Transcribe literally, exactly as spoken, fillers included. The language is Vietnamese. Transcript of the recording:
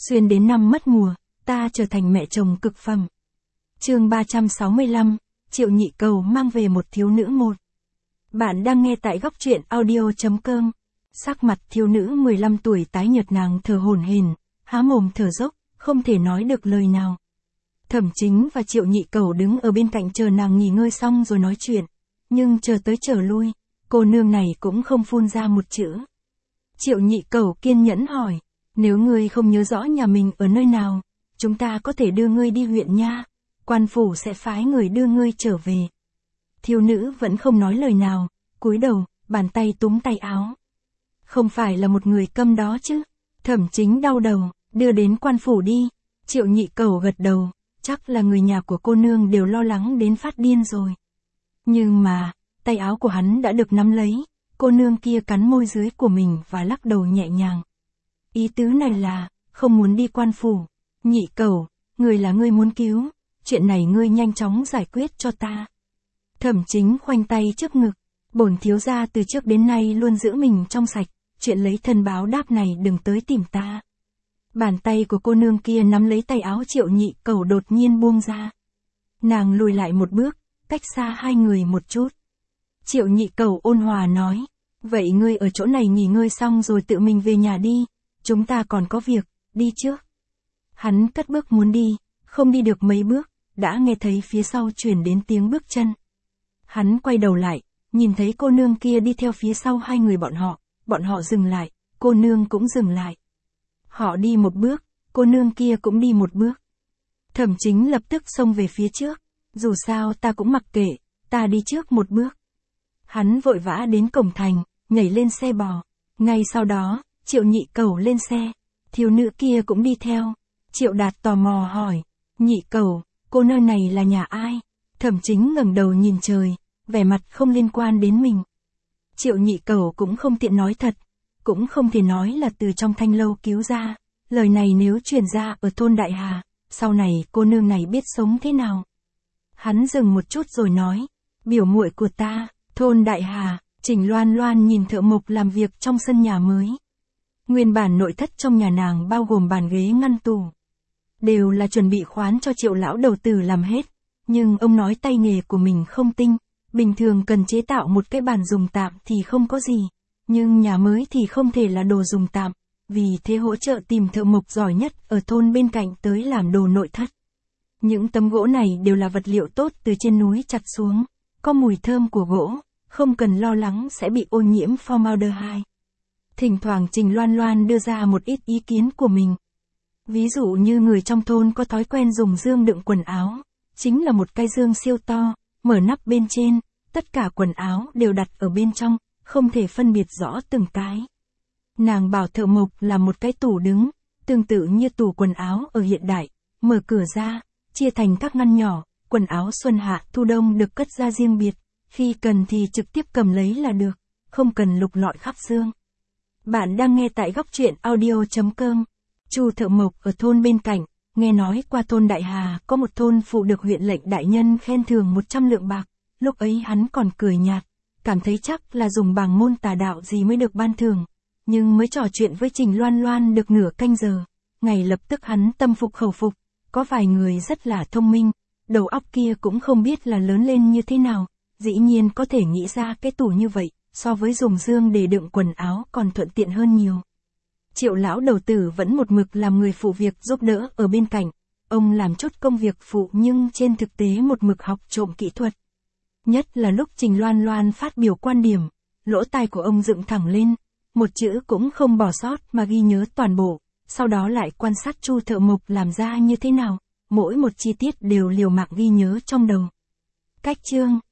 Xuyên đến năm mất mùa, ta trở thành mẹ chồng cực phẩm. Chương ba trăm sáu mươi lăm, Triệu Nhị Cầu mang về một thiếu nữ một. Bạn đang nghe tại góc truyện audio chấm com. Sắc mặt thiếu nữ mười lăm tuổi tái nhợt, nàng thở hổn hển, há mồm thở dốc, không thể nói được lời nào. Thẩm Chính và Triệu Nhị Cầu đứng ở bên cạnh chờ nàng nghỉ ngơi xong rồi nói chuyện, nhưng chờ tới chờ lui, cô nương này cũng không phun ra một chữ. Triệu Nhị Cầu kiên nhẫn hỏi, nếu ngươi không nhớ rõ nhà mình ở nơi nào, chúng ta có thể đưa ngươi đi huyện nha, quan phủ sẽ phái người đưa ngươi trở về. Thiếu nữ vẫn không nói lời nào, cúi đầu, bàn tay túm tay áo. Không phải là một người câm đó chứ? Thẩm Chính đau đầu, đưa đến quan phủ đi. Triệu Nhị Cầu gật đầu, chắc là người nhà của cô nương đều lo lắng đến phát điên rồi. Nhưng mà, tay áo của hắn đã được nắm lấy, cô nương kia cắn môi dưới của mình và lắc đầu nhẹ nhàng. Ý tứ này là, không muốn đi quan phủ. Nhị Cầu, người là ngươi muốn cứu, chuyện này ngươi nhanh chóng giải quyết cho ta. Thẩm Chính khoanh tay trước ngực, bổn thiếu gia từ trước đến nay luôn giữ mình trong sạch, chuyện lấy thân báo đáp này đừng tới tìm ta. Bàn tay của cô nương kia nắm lấy tay áo Triệu Nhị Cầu đột nhiên buông ra. Nàng lùi lại một bước, cách xa hai người một chút. Triệu Nhị Cầu ôn hòa nói, vậy ngươi ở chỗ này nghỉ ngơi xong rồi tự mình về nhà đi, chúng ta còn có việc, đi trước. Hắn cất bước muốn đi, không đi được mấy bước, đã nghe thấy phía sau truyền đến tiếng bước chân. Hắn quay đầu lại, nhìn thấy cô nương kia đi theo phía sau hai người bọn họ, bọn họ dừng lại, cô nương cũng dừng lại. Họ đi một bước, cô nương kia cũng đi một bước. Thẩm Chính lập tức xông về phía trước, dù sao ta cũng mặc kệ, ta đi trước một bước. Hắn vội vã đến cổng thành, nhảy lên xe bò. Ngay sau đó, Triệu Nhị Cầu lên xe, thiếu nữ kia cũng đi theo. Triệu Đạt tò mò hỏi, Nhị Cầu, cô nơi này là nhà ai? Thẩm Chính ngẩng đầu nhìn trời, vẻ mặt không liên quan đến mình. Triệu Nhị Cầu cũng không tiện nói thật, cũng không thể nói là từ trong thanh lâu cứu ra, lời này nếu truyền ra ở thôn Đại Hà, sau này cô nương này biết sống thế nào. Hắn dừng một chút rồi nói, biểu muội của ta, thôn Đại Hà. Trình Loan Loan nhìn thợ mộc làm việc trong sân nhà mới. Nguyên bản nội thất trong nhà nàng bao gồm bàn ghế ngăn tủ, đều là chuẩn bị khoán cho Triệu lão đầu tử làm hết, nhưng ông nói tay nghề của mình không tinh, bình thường cần chế tạo một cái bàn dùng tạm thì không có gì, nhưng nhà mới thì không thể là đồ dùng tạm, vì thế hỗ trợ tìm thợ mộc giỏi nhất ở thôn bên cạnh tới làm đồ nội thất. Những tấm gỗ này đều là vật liệu tốt từ trên núi chặt xuống, có mùi thơm của gỗ, không cần lo lắng sẽ bị ô nhiễm formaldehyde. Thỉnh thoảng Trình Loan Loan đưa ra một ít ý kiến của mình. Ví dụ như người trong thôn có thói quen dùng dương đựng quần áo, chính là một cái dương siêu to, mở nắp bên trên, tất cả quần áo đều đặt ở bên trong, không thể phân biệt rõ từng cái. Nàng bảo thợ mộc là một cái tủ đứng, tương tự như tủ quần áo ở hiện đại, mở cửa ra, chia thành các ngăn nhỏ, quần áo xuân hạ thu đông được cất ra riêng biệt, khi cần thì trực tiếp cầm lấy là được, không cần lục lọi khắp dương. Bạn đang nghe tại góc truyện audio chấm com. Chu thợ mộc ở thôn bên cạnh, nghe nói qua thôn Đại Hà có một thôn phụ được huyện lệnh đại nhân khen thưởng một trăm lượng bạc, lúc ấy hắn còn cười nhạt, cảm thấy chắc là dùng bảng môn tà đạo gì mới được ban thưởng, nhưng mới trò chuyện với Trình Loan Loan được nửa canh giờ, ngày lập tức hắn tâm phục khẩu phục, có vài người rất là thông minh, đầu óc kia cũng không biết là lớn lên như thế nào, dĩ nhiên có thể nghĩ ra cái tủ như vậy, so với dùng dương để đựng quần áo còn thuận tiện hơn nhiều. Triệu lão đầu tử vẫn một mực làm người phụ việc giúp đỡ ở bên cạnh, ông làm chút công việc phụ nhưng trên thực tế một mực học trộm kỹ thuật. Nhất là lúc Trình Loan Loan phát biểu quan điểm, lỗ tai của ông dựng thẳng lên, một chữ cũng không bỏ sót mà ghi nhớ toàn bộ, sau đó lại quan sát Chu thợ mộc làm ra như thế nào, mỗi một chi tiết đều liều mạng ghi nhớ trong đầu. Cách chương